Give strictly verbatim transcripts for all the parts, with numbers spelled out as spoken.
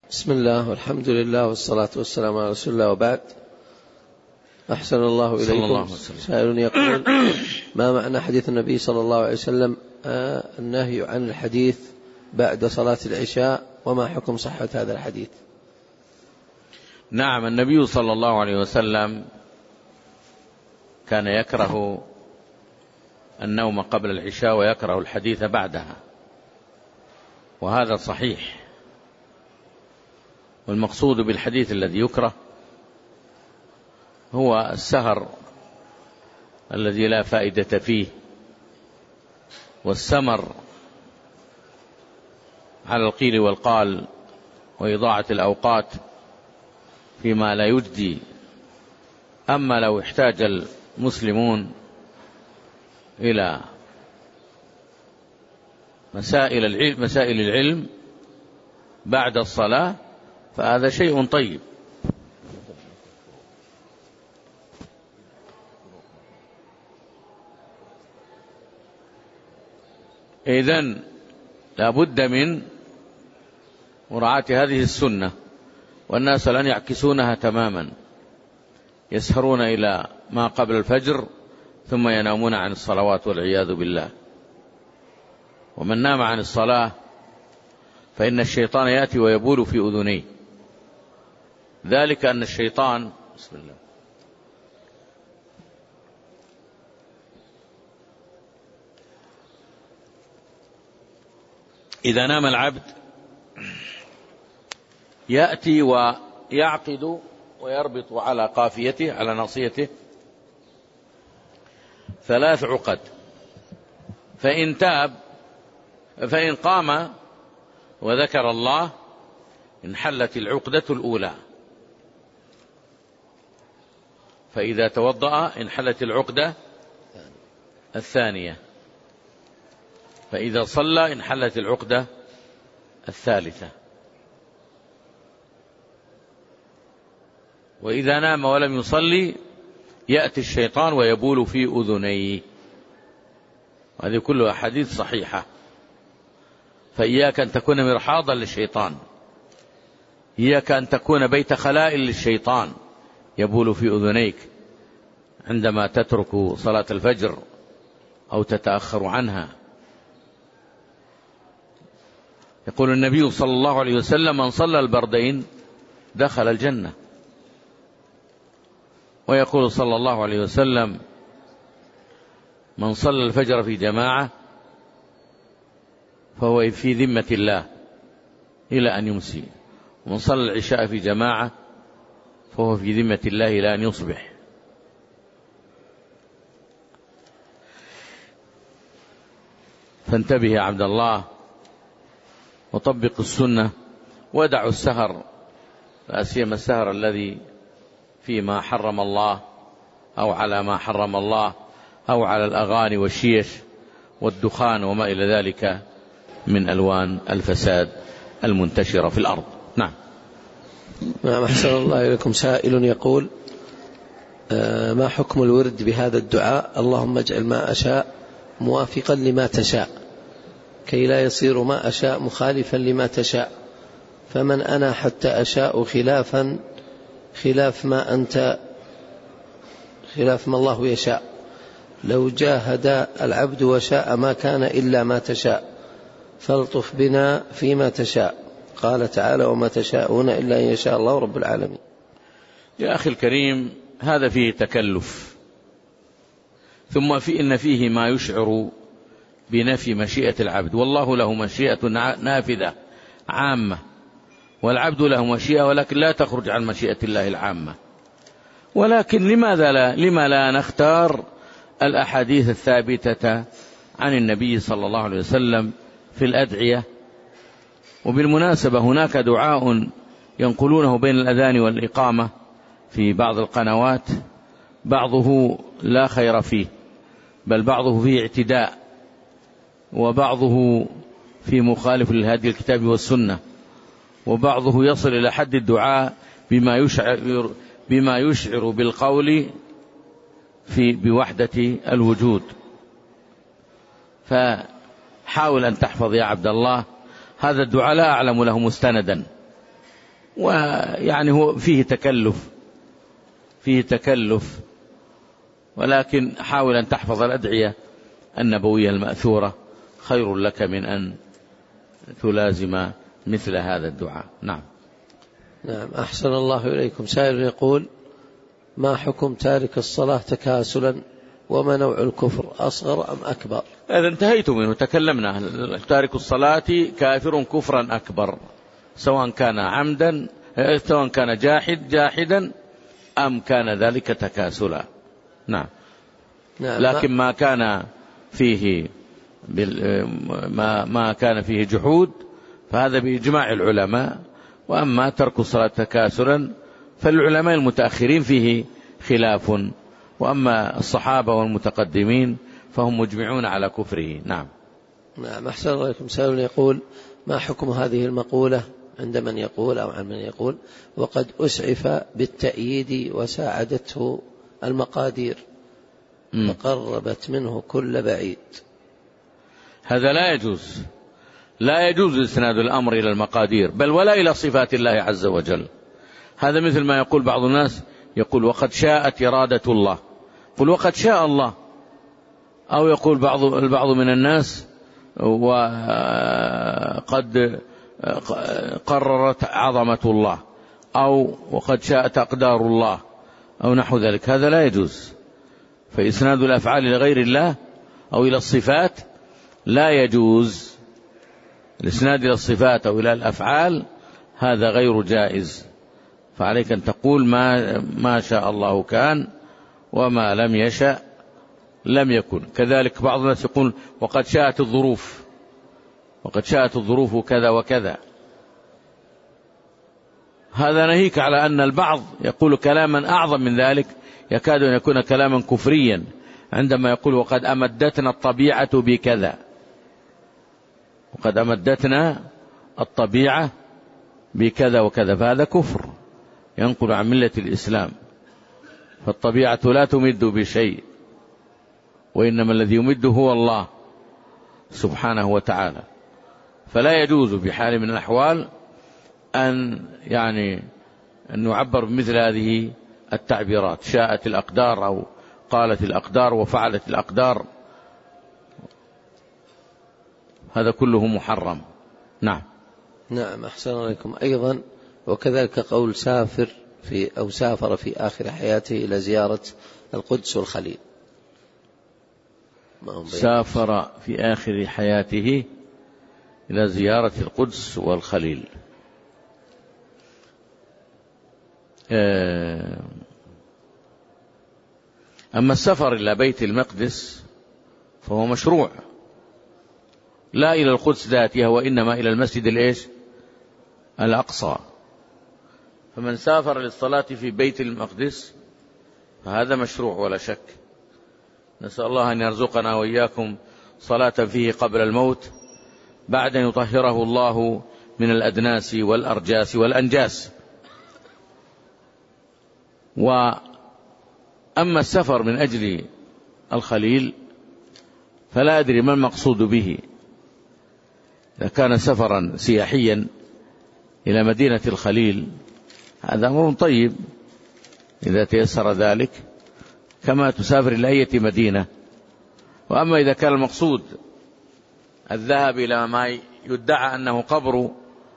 بسم الله والحمد لله والصلاة والسلام على رسول الله، وبعد. أحسن الله إليكم. سائل يقول: ما معنى حديث النبي صلى الله عليه وسلم آه النهي عن الحديث بعد صلاة العشاء، وما حكم صحة هذا الحديث؟ نعم، النبي صلى الله عليه وسلم كان يكره النوم قبل العشاء ويكره الحديث بعدها، وهذا صحيح. والمقصود بالحديث الذي يكره هو السهر الذي لا فائدة فيه، والسمر على القيل والقال، وإضاعة الأوقات فيما لا يجدي. أما لو احتاج المسلمون إلى مسائل العلم, مسائل العلم بعد الصلاة فهذا شيء طيب. إذن لا بد من مراعاة هذه السنة، والناس الآن يعكسونها تماما، يسهرون إلى ما قبل الفجر ثم ينامون عن الصلوات والعياذ بالله. ومن نام عن الصلاة فإن الشيطان يأتي ويبول في أذنيه، ذلك أن الشيطان بسم الله إذا نام العبد يأتي ويعقد ويربط على قافيته، على ناصيته، ثلاث عقد، فإن تاب فإن قام وذكر الله انحلت العقدة الأولى، فإذا توضأ انحلت العقدة الثانية، فإذا صلى انحلت العقدة الثالثة، وإذا نام ولم يصلي يأتي الشيطان ويبول في أذنيه. هذه كلها أحاديث صحيحة، فإياك أن تكون مرحاضا للشيطان، إياك أن تكون بيت خلاء للشيطان يبول في أذنيك عندما تترك صلاة الفجر أو تتأخر عنها. يقول النبي صلى الله عليه وسلم: من صلى البردين دخل الجنة. ويقول صلى الله عليه وسلم: من صلى الفجر في جماعة فهو في ذمة الله إلى أن يمسي، ومن صلى العشاء في جماعة فهو في ذمة الله إلى أن يصبح. فانتبه يا عبد الله، وطبق السنة، ودعوا السهر، لا سيما السهر الذي فيما حرم الله أو على ما حرم الله أو على الأغاني والشيش والدخان وما إلى ذلك من ألوان الفساد المنتشرة في الأرض. نعم. نعم، أحسن الله إليكم. سائل يقول: آه ما حكم الورد بهذا الدعاء: اللهم اجعل ما أشاء موافقا لما تشاء، كي لا يصير ما أشاء مخالفا لما تشاء، فمن أنا حتى أشاء خلافا خلاف ما أنت خلاف ما الله يشاء، لو جاهد العبد وشاء ما كان إلا ما تشاء، فالطف بنا فيما تشاء. قال تعالى: وما تشاءون إلا أن يشاء الله رب العالمين. يا أخي الكريم، هذا فيه تكلف، ثم في إن فيه ما يشعر بنفي مشيئة العبد، والله له مشيئة نافذة عامة، والعبد له مشيئة ولكن لا تخرج عن مشيئة الله العامة. ولكن لماذا لا لما لا نختار الأحاديث الثابتة عن النبي صلى الله عليه وسلم في الأدعية؟ وبالمناسبة هناك دعاء ينقلونه بين الأذان والإقامة في بعض القنوات، بعضه لا خير فيه، بل بعضه فيه اعتداء، وبعضه في مخالف لهدي الكتاب والسنة، وبعضه يصل إلى حد الدعاء بما يشعر, بما يشعر بالقول في بوحدة الوجود. فحاول أن تحفظ يا عبد الله، هذا الدعاء لا أعلم له مستندا، ويعني هو فيه تكلف فيه تكلف ولكن حاول أن تحفظ الأدعية النبوية المأثورة، خير لك من أن تلازم مثل هذا الدعاء. نعم. نعم، أحسن الله إليكم. سائل يقول: ما حكم تارك الصلاة تكاسلا، وما نوع الكفر، أصغر أم أكبر؟ هذا انتهيت منه، تكلمنا. تارك الصلاة كافر كفرا أكبر، سواء كان عمدا، سواء كان جاحد جاحدا أم كان ذلك تكاسلا. نعم. نعم. لكن ما كان فيه ما ما كان فيه جحود فهذا بإجماع العلماء. وأما ترك الصلاة تكاسلا فالعلماء المتأخرين فيه خلاف، وأما الصحابة والمتقدمين فهم مجمعون على كفره. نعم. نعم، أحسن الله إليكم. سائل يقول: ما حكم هذه المقولة عند من يقول أو عن من يقول: وقد أسعف بالتأييد وساعدته المقادير فقربت منه كل بعيد؟ هذا لا يجوز، لا يجوز إسناد الأمر إلى المقادير، بل ولا إلى صفات الله عز وجل. هذا مثل ما يقول بعض الناس، يقول وقد شاءت إرادة الله، قل وقد شاء الله. أو يقول بعض البعض من الناس وقد قررت عظمة الله، أو وقد شاءت أقدار الله، أو نحو ذلك. هذا لا يجوز. فإسناد الأفعال لغير الله أو إلى الصفات لا يجوز. الإسناد إلى الصفات أو إلى الأفعال هذا غير جائز. فعليك أن تقول ما, ما شاء الله كان، وما لم يشأ لم يكن. كذلك بعض الناس يقول وقد شاءت الظروف، وقد شاءت الظروف كذا وكذا. هذا ناهيك على أن البعض يقول كلاما أعظم من ذلك، يكاد أن يكون كلاما كفريا، عندما يقول وقد أمدتنا الطبيعة بكذا، وقد أمدتنا الطبيعة بكذا وكذا، فهذا كفر ينقل عن ملة الإسلام. فالطبيعة لا تمد بشيء، وإنما الذي يمد هو الله سبحانه وتعالى. فلا يجوز بحال من الأحوال أن يعني أن نعبر بمثل هذه التعبيرات، شاءت الأقدار أو قالت الأقدار وفعلت الأقدار، هذا كله محرم. نعم. نعم، أحسن عليكم. أيضا وكذلك قول سافر في أو سافر في آخر حياته إلى زيارة القدس والخليل. سافر في آخر حياته إلى زيارة القدس والخليل. أما السفر إلى بيت المقدس فهو مشروع، لا إلى القدس ذاتها، وإنما إلى المسجد الإيش؟ الأقصى. فمن سافر للصلاة في بيت المقدس فهذا مشروع ولا شك. نسأل الله أن يرزقنا وإياكم صلاة فيه قبل الموت، بعد أن يطهره الله من الأدناس والأرجاس والأنجاس. وأما السفر من أجل الخليل فلا أدري ما المقصود به. إذا كان سفرا سياحيا إلى مدينة الخليل هذا أمر طيب إذا تيسر ذلك، كما تسافر إلى أي مدينة. وأما إذا كان المقصود الذهاب إلى ما يدعى أنه قبر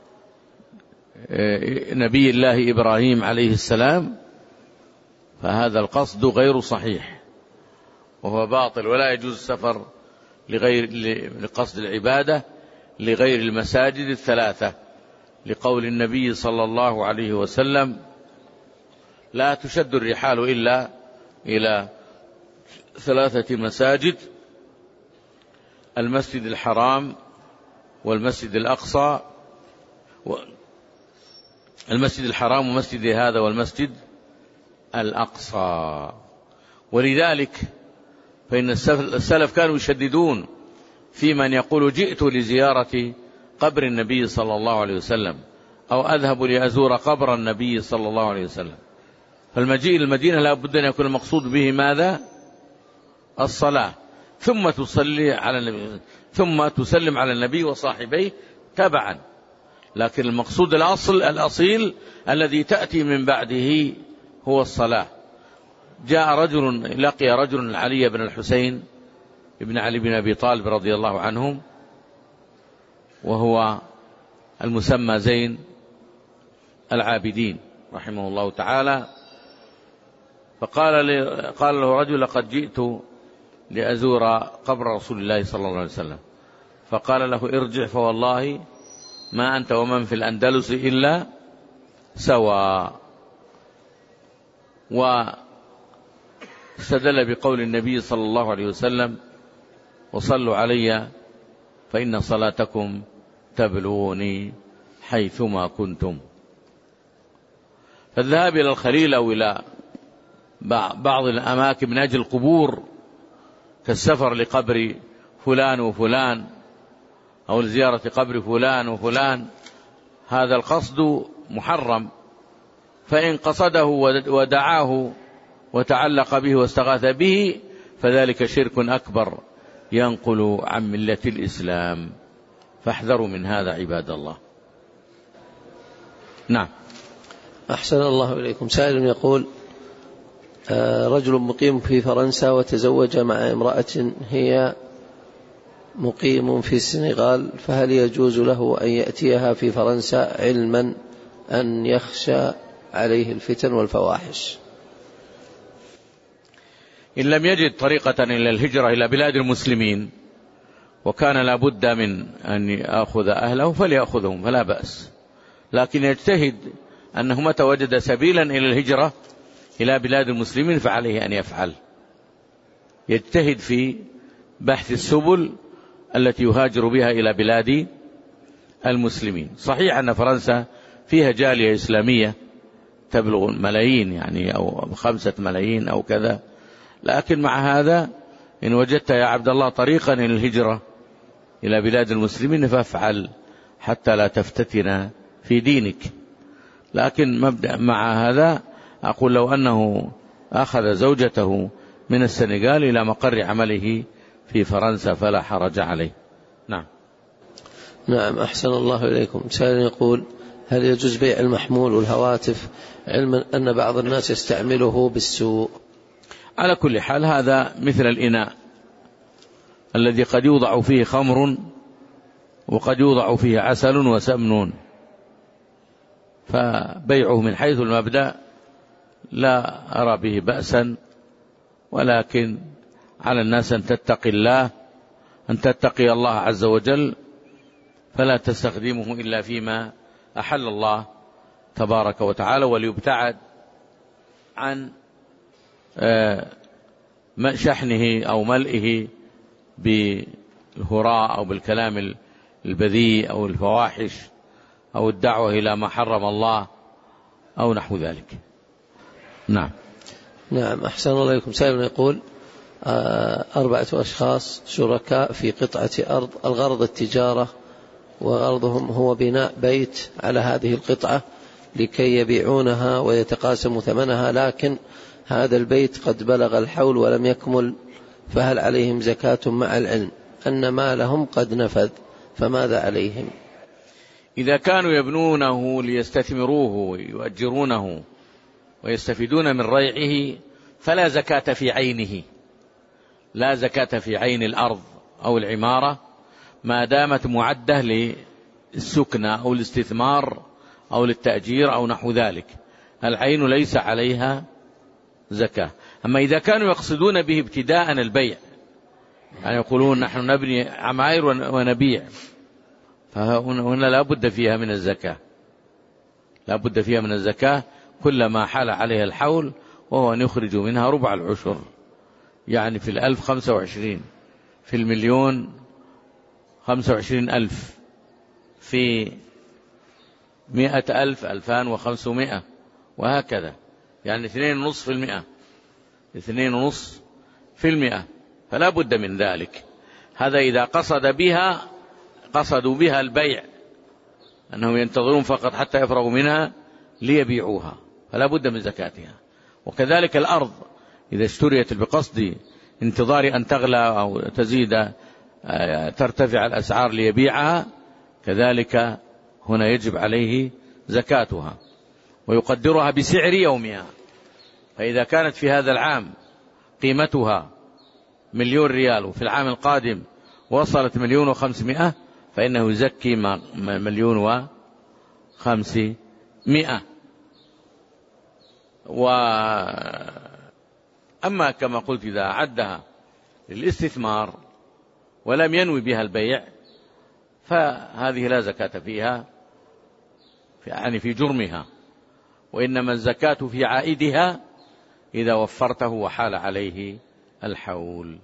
نبي الله إبراهيم عليه السلام فهذا القصد غير صحيح وهو باطل، ولا يجوز السفر لغير لقصد العبادة لغير المساجد الثلاثة، لقول النبي صلى الله عليه وسلم لا تشد الرحال إلا إلى ثلاثة مساجد: المسجد الحرام والمسجد الأقصى، المسجد الحرام ومسجد هذا والمسجد الأقصى. ولذلك فإن السلف كانوا يشددون في من يقول جئت لزيارة قبر النبي صلى الله عليه وسلم، أو أذهب لأزور قبر النبي صلى الله عليه وسلم. فالمجيء إلى المدينة لا بد أن يكون المقصود به ماذا؟ الصلاة، ثم تصلي على النبي، ثم تسلم على النبي وصاحبيه تبعا. لكن المقصود الأصل الأصيل الذي تأتي من بعده هو الصلاة. جاء رجل لقي رجل علي بن الحسين ابن علي بن أبي طالب رضي الله عنهم، وهو المسمى زين العابدين رحمه الله تعالى، فقال قال له رجل: لقد جئت لأزور قبر رسول الله صلى الله عليه وسلم. فقال له: ارجع فوالله ما أنت ومن في الأندلس إلا سواء. واستدل بقول النبي صلى الله عليه وسلم: وصلوا علي فإن صلاتكم تبلغوني حيثما كنتم. فالذهاب إلى الخليل أو إلى بعض الأماكن من أجل القبور كالسفر لقبر فلان وفلان أو لزيارة قبر فلان وفلان، هذا القصد محرم. فإن قصده ودعاه وتعلق به واستغاث به فذلك شرك أكبر ينقل عن ملة الإسلام، فاحذروا من هذا عباد الله. نعم. أحسن الله إليكم. سائل يقول: رجل مقيم في فرنسا وتزوج مع امرأة هي مقيم في السنغال، فهل يجوز له أن يأتيها في فرنسا علما أن يخشى عليه الفتن والفواحش؟ إن لم يجد طريقة إلى الهجرة إلى بلاد المسلمين وكان لابد من أن يأخذ أهله فليأخذهم فلا بأس، لكن يجتهد أنه متى وجد سبيلا إلى الهجرة إلى بلاد المسلمين فعليه أن يفعل، يجتهد في بحث السبل التي يهاجر بها إلى بلاد المسلمين. صحيح أن فرنسا فيها جالية إسلامية تبلغ ملايين، يعني أو خمسة ملايين أو كذا، لكن مع هذا إن وجدت يا عبد الله طريقا إلى الهجرة إلى بلاد المسلمين فافعل حتى لا تفتتن في دينك. لكن مبدأ مع هذا أقول لو أنه أخذ زوجته من السنغال إلى مقر عمله في فرنسا فلا حرج عليه. نعم. نعم. أحسن الله إليكم. سائل يقول: هل يجوز بيع المحمول والهواتف علما أن بعض الناس يستعمله بالسوء؟ على كل حال هذا مثل الإناء الذي قد يوضع فيه خمر وقد يوضع فيه عسل وسمن، فبيعه من حيث المبدأ لا أرى به بأسا، ولكن على الناس أن تتقي الله أن تتقي الله عز وجل، فلا تستخدمه إلا فيما أحل الله تبارك وتعالى، وليبتعد عن شحنه أو ملئه بالهراء أو بالكلام البذيء أو الفواحش أو الدعوة إلى ما حرم الله أو نحو ذلك. نعم. نعم. أحسن الله إليكم. سائل يقول: أربعة أشخاص شركاء في قطعة أرض، الغرض التجارة وغرضهم هو بناء بيت على هذه القطعة لكي يبيعونها ويتقاسموا ثمنها، لكن هذا البيت قد بلغ الحول ولم يكمل، فهل عليهم زكاة مع العلم أن مالهم قد نفذ، فماذا عليهم؟ إذا كانوا يبنونه ليستثمروه ويؤجرونه ويستفيدون من ريعه فلا زكاة في عينه، لا زكاة في عين الأرض أو العمارة ما دامت معدة للسكنة أو الاستثمار أو للتأجير أو نحو ذلك، العين ليس عليها زكاة. أما إذا كانوا يقصدون به ابتداء البيع، يعني يقولون نحن نبني عماير ونبيع، فهنا لا بد فيها من الزكاة، لا بد فيها من الزكاة كلما حال عليها الحول، وهو أن يخرج منها ربع العشر، يعني في الألف خمسة وعشرين، في المليون خمسة وعشرين ألف، في مئة ألف ألفان وخمسمائة، وهكذا، يعني اثنين ونصف في المئة، اثنين ونصف في المئة، فلا بد من ذلك. هذا إذا قصد بها قصدوا بها البيع، أنهم ينتظرون فقط حتى يفرغوا منها ليبيعوها، فلا بد من زكاتها. وكذلك الأرض إذا اشتريت بقصد انتظار أن تغلى أو تزيد ترتفع الأسعار ليبيعها، كذلك هنا يجب عليه زكاتها ويقدرها بسعر يومها. فإذا كانت في هذا العام قيمتها مليون ريال وفي العام القادم وصلت مليون وخمسمائة فإنه يزكي مليون وخمسمائة. وأما كما قلت إذا عدها للاستثمار ولم ينوي بها البيع فهذه لا زكاة فيها يعني في جرمها، وإنما الزكاة في عائدها إذا وفرته وحال عليه الحول.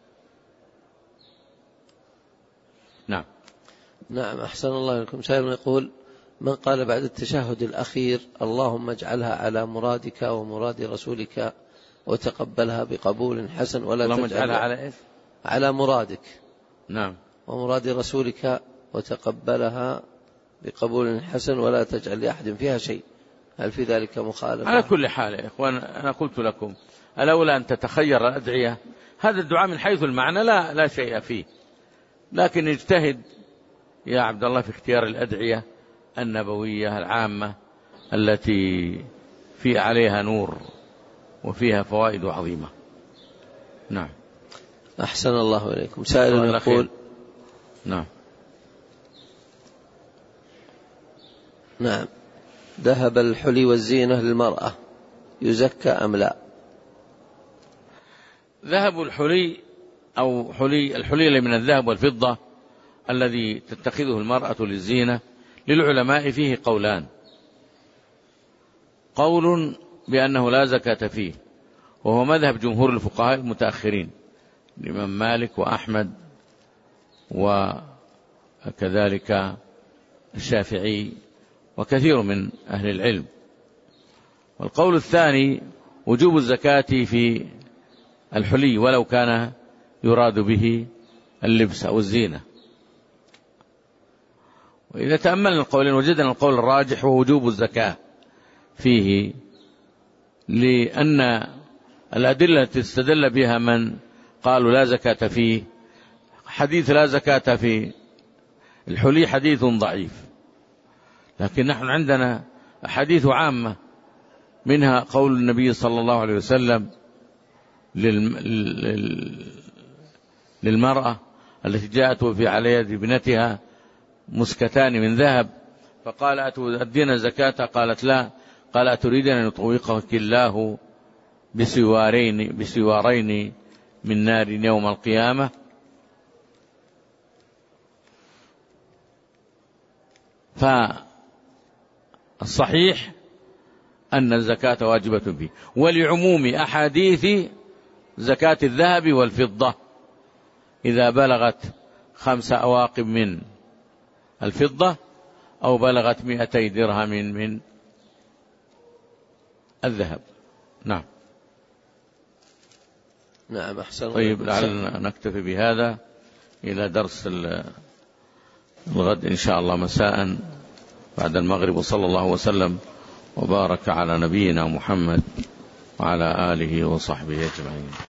نعم. نعم أحسن الله إليكم. سائل يقول: من قال بعد التشهد الأخير اللهم اجعلها على مرادك ومراد رسولك وتقبلها بقبول حسن ولا اللهم تجعلها اجعلها على إيش؟ على مرادك نعم ومراد رسولك وتقبلها بقبول حسن ولا تجعل لأحد فيها شيء، هل في ذلك مخالفة؟ على كل حال يا إخوان أنا قلت لكم الأولى أن تتخير الأدعية. هذا الدعاء من حيث المعنى لا لا شيء فيه، لكن اجتهد يا عبد الله في اختيار الأدعية النبوية العامة التي في عليها نور وفيها فوائد عظيمة. نعم. أحسن الله إليكم. سائل يقول: نعم نعم ذهب الحلي والزينة للمرأة يزكى أم لا؟ ذهب الحلي أو حلي الحلي من الذهب والفضة الذي تتخذه المرأة للزينة للعلماء فيه قولان: قول بأنه لا زكاة فيه وهو مذهب جمهور الفقهاء المتأخرين الإمام مالك وأحمد وكذلك الشافعي وكثير من أهل العلم. والقول الثاني وجوب الزكاة في الحلي ولو كان يراد به اللبس أو الزينة. وإذا تأملنا القولين وجدنا القول الراجح ووجوب الزكاة فيه، لأن الأدلة التي استدل بها من قالوا لا زكاة فيه حديث لا زكاة في الحلي حديث ضعيف، لكن نحن عندنا أحاديث عامة منها قول النبي صلى الله عليه وسلم للمرأة التي جاءت وفي على يد ابنتها مسكتان من ذهب فقال أتؤدين زكاة؟ قالت لا. قال أتريدين أن يطوقك الله بسوارين بسوارين من نار يوم القيامة؟ فالصحيح أن الزكاة واجبة فيه، ولعموم أحاديث زكاة الذهب والفضة إذا بلغت خمس أواقب من الفضة أو بلغت مئتي درهم من الذهب. نعم. نعم أحسن. طيب لعلنا نكتفي بهذا إلى درس الغد إن شاء الله مساء بعد المغرب، وصلى الله وسلم وبارك على نبينا محمد وعلى آله وصحبه أجمعين.